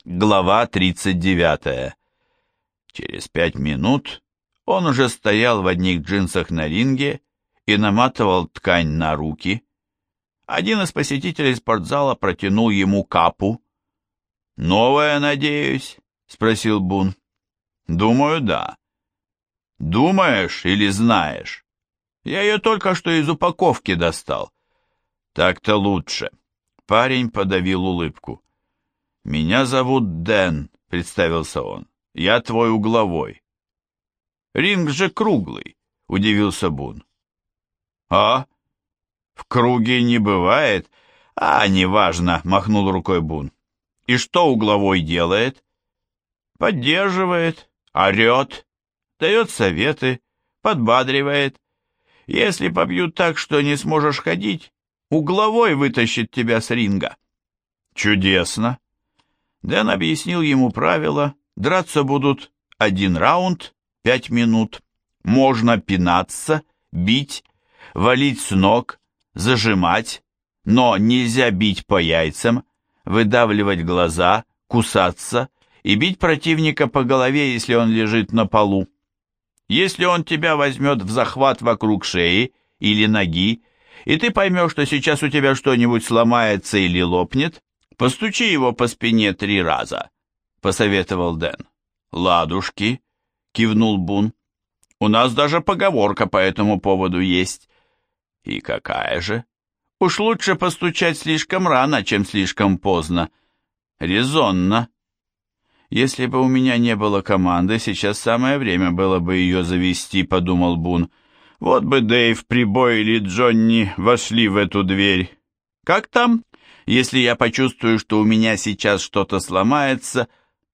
Глава 39. Через 5 минут он уже стоял в одних джинсах на ринге и наматывал ткань на руки. Один из посетителей спортзала протянул ему капу. «Новая, надеюсь?» — спросил Бун. «Думаю, да». «Думаешь или знаешь? Я ее только что из упаковки достал». «Так-то лучше». Парень подавил улыбку. «Меня зовут Дэн», — представился он. «Я твой угловой». «Ринг же круглый», — удивился Бун. «А? В круге не бывает?» неважно», — махнул рукой Бун. «И что угловой делает?» «Поддерживает, орет, дает советы, подбадривает. Если побьют так, что не сможешь ходить, угловой вытащит тебя с ринга». «Чудесно». Дэн объяснил ему правила. Драться будут 1 раунд, 5 минут. Можно пинаться, бить, валить с ног, зажимать, но нельзя бить по яйцам, выдавливать глаза, кусаться и бить противника по голове, если он лежит на полу. Если он тебя возьмет в захват вокруг шеи или ноги, и ты поймешь, что сейчас у тебя что-нибудь сломается или лопнет, постучи его по спине 3 раза, — посоветовал Дэн. «Ладушки», — кивнул Бун. «У нас даже поговорка по этому поводу есть». «И какая же?» «Уж лучше постучать слишком рано, чем слишком поздно». «Резонно». «Если бы у меня не было команды, сейчас самое время было бы ее завести», — подумал Бун. «Вот бы Дэйв, Прибой или Джонни вошли в эту дверь. Как там? Если я почувствую, что у меня сейчас что-то сломается...»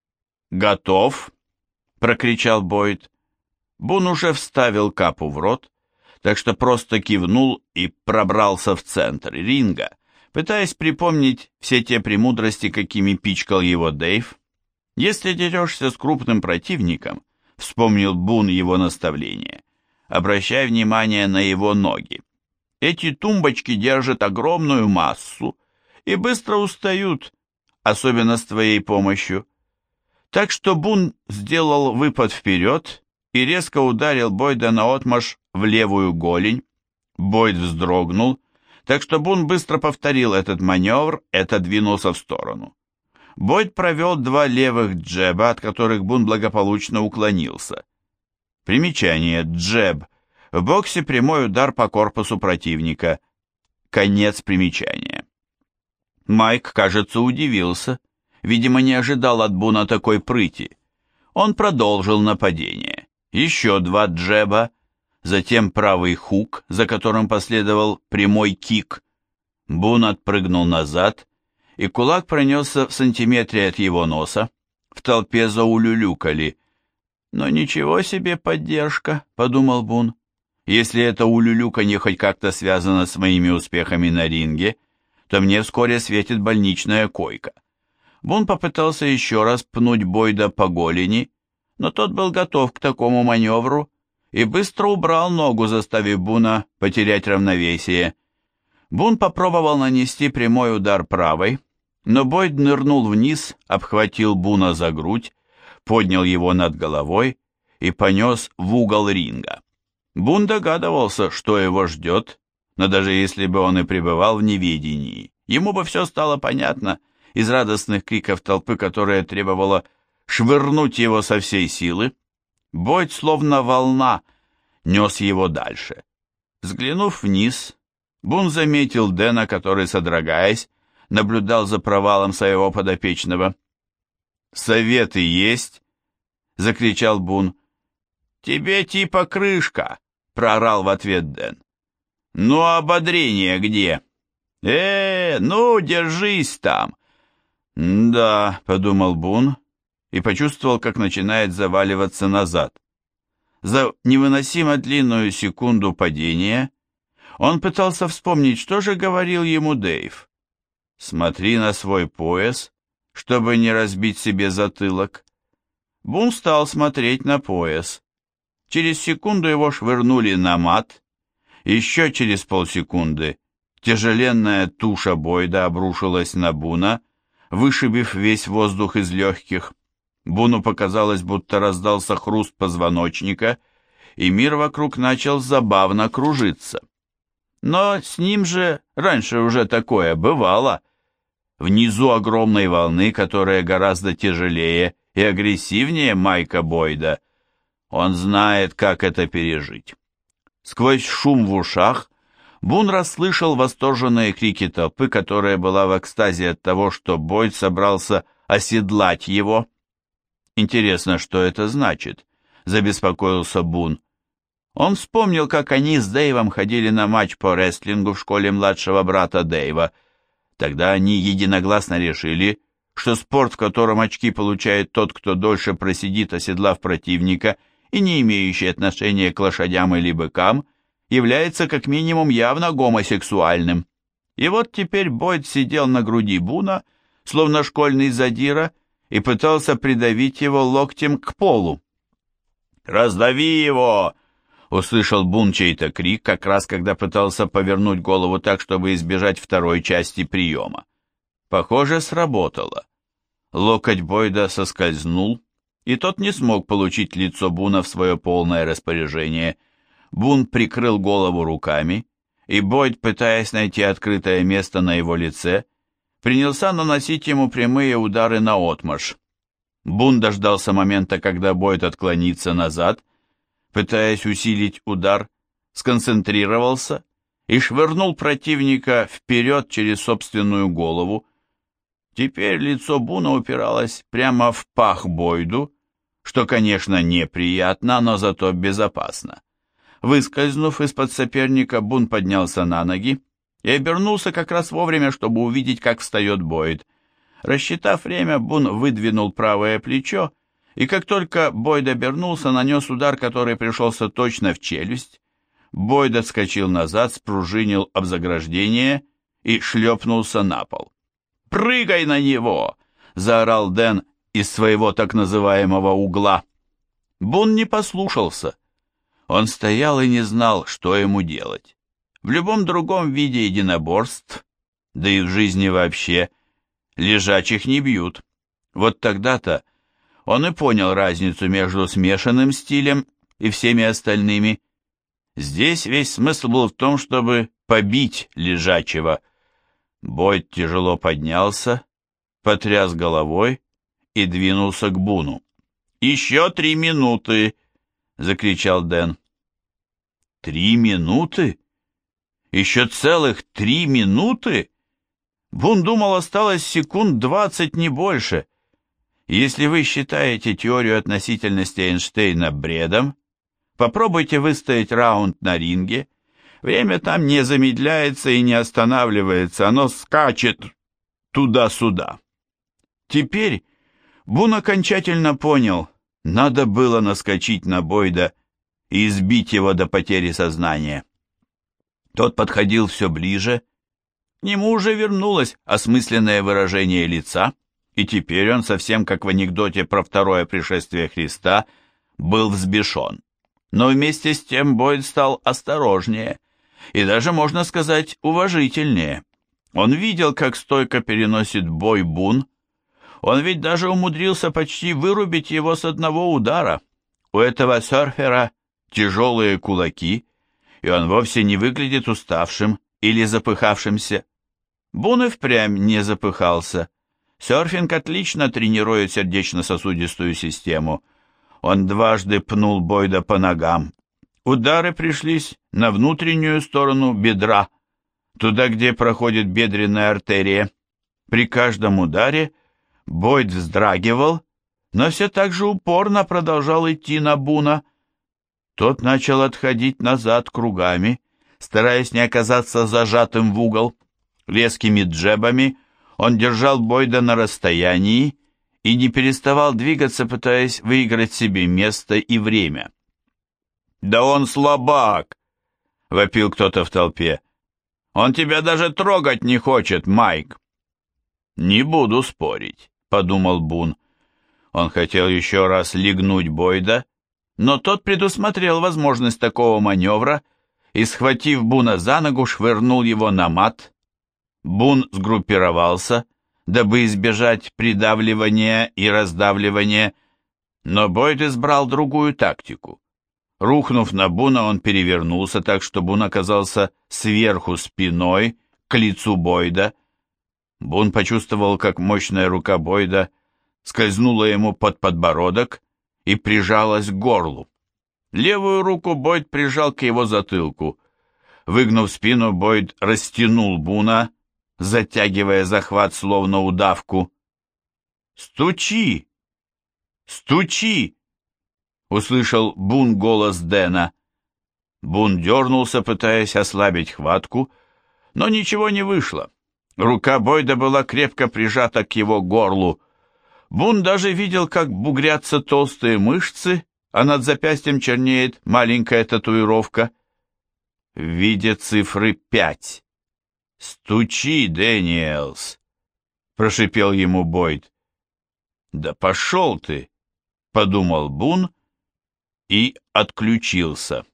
«Готов?» — прокричал Бойд. Бун уже вставил капу в рот, так что просто кивнул и пробрался в центр ринга, пытаясь припомнить все те премудрости, какими пичкал его Дэйв. «Если дерешься с крупным противником», — вспомнил Бун его наставление, — «обращай внимание на его ноги. Эти тумбочки держат огромную массу и быстро устают, особенно с твоей помощью». Так что Бун сделал выпад вперед и резко ударил Бойда наотмашь в левую голень. Бойд вздрогнул, так что Бун быстро повторил этот маневр и отодвинулся в сторону. Бойд провел 2 левых джеба, от которых Бун благополучно уклонился. Примечание: джеб. В боксе прямой удар по корпусу противника. Конец примечания. Майк, кажется, удивился. Видимо, не ожидал от Буна такой прыти. Он продолжил нападение. Еще 2 джеба, затем правый хук, за которым последовал прямой кик. Бун отпрыгнул назад, и кулак пронесся в сантиметре от его носа. В толпе заулюлюкали. «Но ничего себе поддержка», — подумал Бун. «Если это улюлюканье хоть как-то связано с моими успехами на ринге, то мне вскоре светит больничная койка». Бун попытался еще раз пнуть Бойда по голени, но тот был готов к такому маневру и быстро убрал ногу, заставив Буна потерять равновесие. Бун попробовал нанести прямой удар правой, но Бойд нырнул вниз, обхватил Буна за грудь, поднял его над головой и понес в угол ринга. Бун догадывался, что его ждет, но даже если бы он и пребывал в неведении, ему бы все стало понятно из радостных криков толпы, которая требовала швырнуть его со всей силы. Бойд, словно волна, нес его дальше. Взглянув вниз, Бун заметил Дэна, который, содрогаясь, наблюдал за провалом своего подопечного. «Советы есть?» — закричал Бун. «Тебе типа крышка!» — проорал в ответ Дэн. «Ну, ободрение где?» Ну, держись там!» «Да», — подумал Бун и почувствовал, как начинает заваливаться назад. За невыносимо длинную секунду падения он пытался вспомнить, что же говорил ему Дэйв. «Смотри на свой пояс, чтобы не разбить себе затылок». Бун стал смотреть на пояс. Через секунду его швырнули на мат. Еще через полсекунды тяжеленная туша Бойда обрушилась на Буна, вышибив весь воздух из легких. Буну показалось, будто раздался хруст позвоночника, и мир вокруг начал забавно кружиться. Но с ним же раньше уже такое бывало. Внизу огромной волны, которая гораздо тяжелее и агрессивнее Майка Бойда. Он знает, как это пережить. Сквозь шум в ушах Бун расслышал восторженные крики толпы, которая была в экстазе от того, что Бойд собрался оседлать его. Интересно, что это значит, забеспокоился Бун. Он вспомнил, как они с Дэйвом ходили на матч по рестлингу в школе младшего брата Дэйва. Тогда они единогласно решили, что спорт, в котором очки получает тот, кто дольше просидит, оседлав противника, и не имеющий отношения к лошадям или быкам, является как минимум явно гомосексуальным. И вот теперь Бойд сидел на груди Буна, словно школьный задира, и пытался придавить его локтем к полу. «Раздави его!» — услышал Бун чей-то крик, как раз когда пытался повернуть голову так, чтобы избежать второй части приема. Похоже, сработало. Локоть Бойда соскользнул, и тот не смог получить лицо Буна в свое полное распоряжение. Бун прикрыл голову руками, и Бойд, пытаясь найти открытое место на его лице, принялся наносить ему прямые удары наотмашь. Бун дождался момента, когда Бойд отклонится назад, пытаясь усилить удар, сконцентрировался и швырнул противника вперед через собственную голову. Теперь лицо Буна упиралось прямо в пах Бойду, что, конечно, неприятно, но зато безопасно. Выскользнув из-под соперника, Бун поднялся на ноги и обернулся как раз вовремя, чтобы увидеть, как встает Бойд. Рассчитав время, Бун выдвинул правое плечо, и как только Бойд обернулся, нанес удар, который пришелся точно в челюсть. Бойд отскочил назад, спружинил об заграждение и шлепнулся на пол. «Прыгай на него!» — заорал Дэн из своего так называемого угла. Бун не послушался. Он стоял и не знал, что ему делать. В любом другом виде единоборств, да и в жизни вообще, лежачих не бьют. Вот тогда-то он и понял разницу между смешанным стилем и всеми остальными. Здесь весь смысл был в том, чтобы побить лежачего. Бойд тяжело поднялся, потряс головой и двинулся к Буну. «Еще 3 минуты!» — закричал Дэн. 3 минуты? Еще целых 3 минуты? Бун думал, осталось секунд 20, не больше. Если вы считаете теорию относительности Эйнштейна бредом, попробуйте выстоять раунд на ринге. Время там не замедляется и не останавливается, оно скачет туда-сюда. Теперь Бун окончательно понял, надо было наскочить на Бойда и избить его до потери сознания. Тот подходил все ближе, к нему уже вернулось осмысленное выражение лица, и теперь он, совсем как в анекдоте про второе пришествие Христа, был взбешен. Но вместе с тем Бойд стал осторожнее и даже, можно сказать, уважительнее. Он видел, как стойко переносит бой Бун. Он ведь даже умудрился почти вырубить его с одного удара. У этого серфера тяжелые кулаки, и он вовсе не выглядит уставшим или запыхавшимся. Бун и впрямь не запыхался. Серфинг отлично тренирует сердечно-сосудистую систему. Он дважды пнул Бойда по ногам. Удары пришлись на внутреннюю сторону бедра, туда, где проходит бедренная артерия. При каждом ударе Бойд вздрагивал, но все так же упорно продолжал идти на Буна. Тот начал отходить назад кругами, стараясь не оказаться зажатым в угол. Резкими джебами он держал Бойда на расстоянии и не переставал двигаться, пытаясь выиграть себе место и время. «Да он слабак!» — вопил кто-то в толпе. «Он тебя даже трогать не хочет, Майк!» «Не буду спорить», — подумал Бун. Он хотел еще раз легнуть Бойда, но тот предусмотрел возможность такого маневра и, схватив Буна за ногу, швырнул его на мат. Бун сгруппировался, дабы избежать придавливания и раздавливания, но Бойд избрал другую тактику. Рухнув на Буна, он перевернулся так, что Бун оказался сверху спиной к лицу Бойда. Бун почувствовал, как мощная рука Бойда скользнула ему под подбородок и прижалась к горлу. Левую руку Бойд прижал к его затылку. Выгнув спину, Бойд растянул Буна, затягивая захват словно удавку. «Стучи! Стучи!» — услышал Бун голос Дэна. Бун дернулся, пытаясь ослабить хватку, но ничего не вышло. Рука Бойда была крепко прижата к его горлу. Бун даже видел, как бугрятся толстые мышцы, а над запястьем чернеет маленькая татуировка в виде цифры 5. «Стучи, Дэниелс!» — прошипел ему Бойд. «Да пошел ты!» — подумал Бун и отключился.